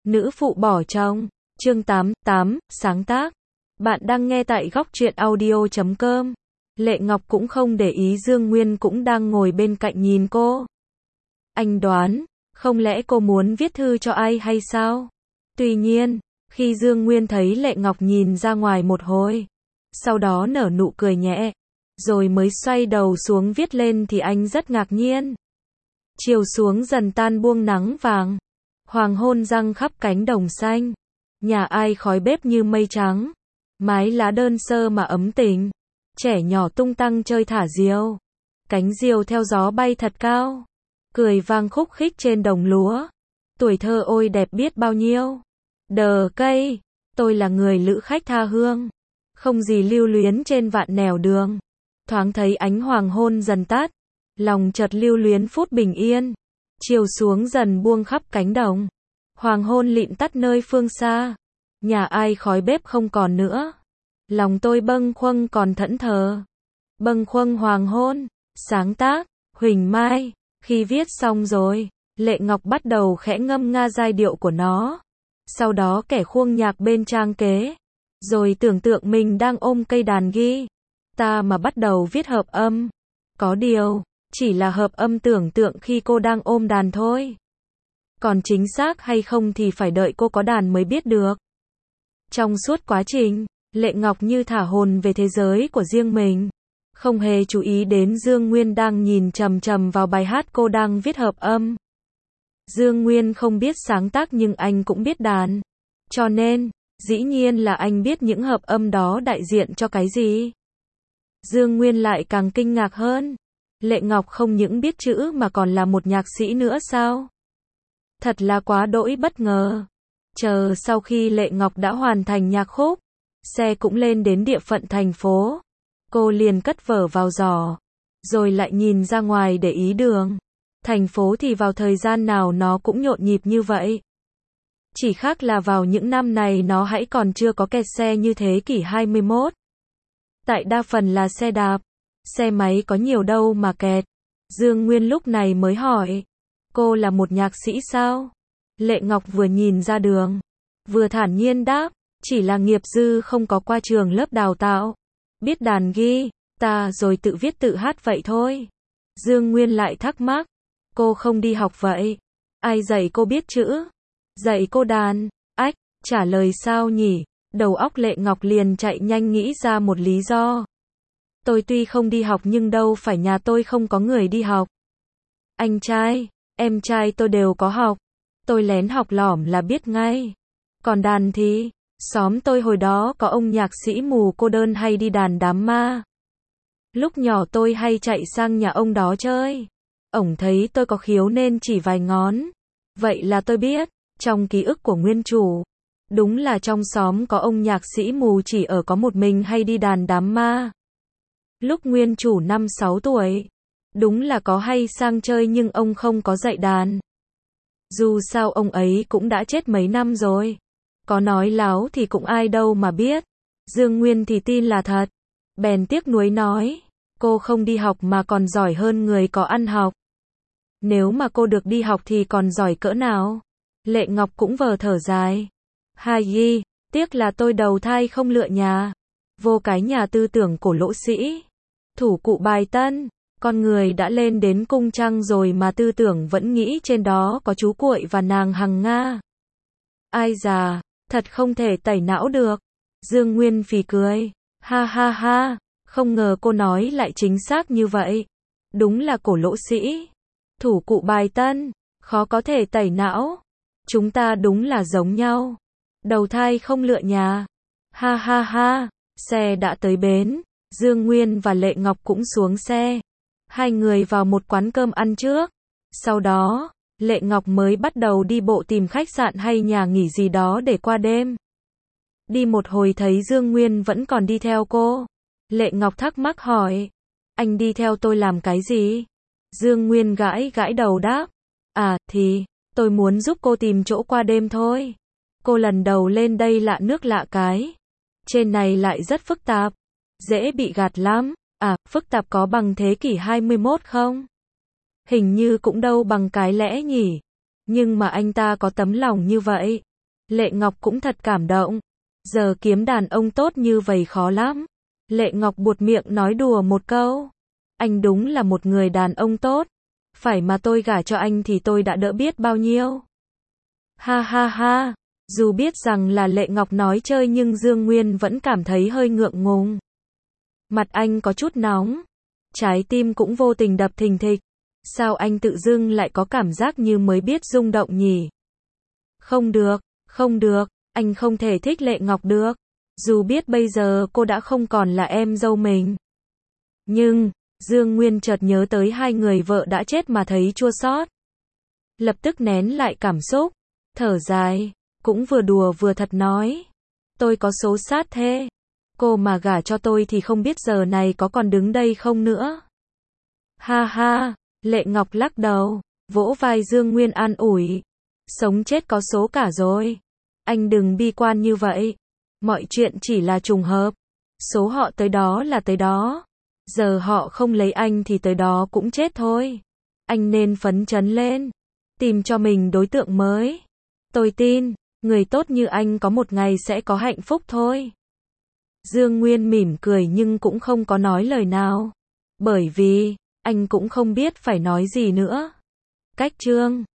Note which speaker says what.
Speaker 1: Nữ phụ bỏ chồng. Chương 88, sáng tác. Bạn đang nghe tại góc truyện audio.com. Lệ Ngọc cũng không để ý Dương Nguyên cũng đang ngồi bên cạnh nhìn cô. Anh đoán, không lẽ cô muốn viết thư cho ai hay sao? Tuy nhiên, khi Dương Nguyên thấy Lệ Ngọc nhìn ra ngoài một hồi, sau đó nở nụ cười nhẹ, rồi mới xoay đầu xuống viết lên thì anh rất ngạc nhiên. Chiều xuống dần tan buông nắng vàng, hoàng hôn răng khắp cánh đồng xanh. Nhà ai khói bếp như mây trắng, mái lá đơn sơ mà ấm tình. Trẻ nhỏ tung tăng chơi thả diều, cánh diều theo gió bay thật cao, cười vang khúc khích trên đồng lúa. Tuổi thơ ôi đẹp biết bao nhiêu. Đờ cây, tôi là người lữ khách tha hương, không gì lưu luyến trên vạn nẻo đường. Thoáng thấy ánh hoàng hôn dần tắt, lòng chợt lưu luyến phút bình yên. Chiều xuống dần buông khắp cánh đồng, hoàng hôn lịm tắt nơi phương xa. Nhà ai khói bếp không còn nữa, lòng tôi bâng khuâng còn thẫn thờ. Bâng khuâng hoàng hôn. Sáng tác, Huỳnh Mai. Khi viết xong rồi, Lệ Ngọc bắt đầu khẽ ngâm nga giai điệu của nó. Sau đó kẻ khuông nhạc bên trang kế. Rồi tưởng tượng mình đang ôm cây đàn guitar mà bắt đầu viết hợp âm. Có điều, chỉ là hợp âm tưởng tượng khi cô đang ôm đàn thôi. Còn chính xác hay không thì phải đợi cô có đàn mới biết được. Trong suốt quá trình, Lệ Ngọc như thả hồn về thế giới của riêng mình, không hề chú ý đến Dương Nguyên đang nhìn chằm chằm vào bài hát cô đang viết hợp âm. Dương Nguyên không biết sáng tác nhưng anh cũng biết đàn. Cho nên, dĩ nhiên là anh biết những hợp âm đó đại diện cho cái gì. Dương Nguyên lại càng kinh ngạc hơn. Lệ Ngọc không những biết chữ mà còn là một nhạc sĩ nữa sao? Thật là quá đỗi bất ngờ. Chờ sau khi Lệ Ngọc đã hoàn thành nhạc khúc, xe cũng lên đến địa phận thành phố. Cô liền cất vở vào giỏ, rồi lại nhìn ra ngoài để ý đường. Thành phố thì vào thời gian nào nó cũng nhộn nhịp như vậy. Chỉ khác là vào những năm này nó hãy còn chưa có kẹt xe như thế kỷ 21. Tại đa phần là xe đạp, xe máy có nhiều đâu mà kẹt. Dương Nguyên lúc này mới hỏi, cô là một nhạc sĩ sao? Lệ Ngọc vừa nhìn ra đường, vừa thản nhiên đáp, chỉ là nghiệp dư không có qua trường lớp đào tạo. Biết đàn guitar rồi tự viết tự hát vậy thôi. Dương Nguyên lại thắc mắc, cô không đi học vậy? Ai dạy cô biết chữ? Dạy cô đàn? Ách, trả lời sao nhỉ? Đầu óc Lệ Ngọc liền chạy nhanh nghĩ ra một lý do. Tôi tuy không đi học nhưng đâu phải nhà tôi không có người đi học. Anh trai, em trai tôi đều có học. Tôi lén học lỏm là biết ngay. Còn đàn thì, xóm tôi hồi đó có ông nhạc sĩ mù cô đơn hay đi đàn đám ma. Lúc nhỏ tôi hay chạy sang nhà ông đó chơi. Ổng thấy tôi có khiếu nên chỉ vài ngón. Vậy là tôi biết, trong ký ức của nguyên chủ, đúng là trong xóm có ông nhạc sĩ mù chỉ ở có một mình hay đi đàn đám ma. Lúc nguyên chủ 5-6 tuổi, đúng là có hay sang chơi nhưng ông không có dạy đàn. Dù sao ông ấy cũng đã chết mấy năm rồi. Có nói láo thì cũng ai đâu mà biết. Dương Nguyên thì tin là thật. Bèn tiếc nuối nói, cô không đi học mà còn giỏi hơn người có ăn học. Nếu mà cô được đi học thì còn giỏi cỡ nào? Lệ Ngọc cũng vờ thở dài. Hai tiếc là tôi đầu thai không lựa nhà. Vô cái nhà tư tưởng cổ lỗ sĩ. Thủ cụ bài tân. Con người đã lên đến cung trăng rồi mà tư tưởng vẫn nghĩ trên đó có chú cuội và nàng Hằng Nga. Ai già, thật không thể tẩy não được. Dương Nguyên phì cười. Ha ha ha, không ngờ cô nói lại chính xác như vậy. Đúng là cổ lỗ sĩ. Thủ cụ bài tân, khó có thể tẩy não. Chúng ta đúng là giống nhau. Đầu thai không lựa nhà. Ha ha ha, xe đã tới bến. Dương Nguyên và Lệ Ngọc cũng xuống xe. Hai người vào một quán cơm ăn trước. Sau đó, Lệ Ngọc mới bắt đầu đi bộ tìm khách sạn hay nhà nghỉ gì đó để qua đêm. Đi một hồi thấy Dương Nguyên vẫn còn đi theo cô. Lệ Ngọc thắc mắc hỏi, anh đi theo tôi làm cái gì? Dương Nguyên gãi gãi đầu đáp, thì, tôi muốn giúp cô tìm chỗ qua đêm thôi. Cô lần đầu lên đây lạ nước lạ cái. Trên này lại rất phức tạp. Dễ bị gạt lắm. Phức tạp có bằng thế kỷ 21 không? Hình như cũng đâu bằng cái lẽ nhỉ. Nhưng mà anh ta có tấm lòng như vậy. Lệ Ngọc cũng thật cảm động. Giờ kiếm đàn ông tốt như vậy khó lắm. Lệ Ngọc buột miệng nói đùa một câu. Anh đúng là một người đàn ông tốt. Phải mà tôi gả cho anh thì tôi đã đỡ biết bao nhiêu. Ha ha ha. Dù biết rằng là Lệ Ngọc nói chơi nhưng Dương Nguyên vẫn cảm thấy hơi ngượng ngùng. Mặt anh có chút nóng. Trái tim cũng vô tình đập thình thịch. Sao anh tự dưng lại có cảm giác như mới biết rung động nhỉ? Không được, không được, anh không thể thích Lệ Ngọc được. Dù biết bây giờ cô đã không còn là em dâu mình. Nhưng, Dương Nguyên chợt nhớ tới hai người vợ đã chết mà thấy chua xót. Lập tức nén lại cảm xúc, thở dài, cũng vừa đùa vừa thật nói. Tôi có số sát thế. Cô mà gả cho tôi thì không biết giờ này có còn đứng đây không nữa. Ha ha, Lệ Ngọc lắc đầu, vỗ vai Dương Nguyên an ủi. Sống chết có số cả rồi. Anh đừng bi quan như vậy. Mọi chuyện chỉ là trùng hợp. Số họ tới đó là tới đó. Giờ họ không lấy anh thì tới đó cũng chết thôi. Anh nên phấn chấn lên. Tìm cho mình đối tượng mới. Tôi tin, người tốt như anh có một ngày sẽ có hạnh phúc thôi. Dương Nguyên mỉm cười nhưng cũng không có nói lời nào. Bởi vì, anh cũng không biết phải nói gì nữa. Cách chương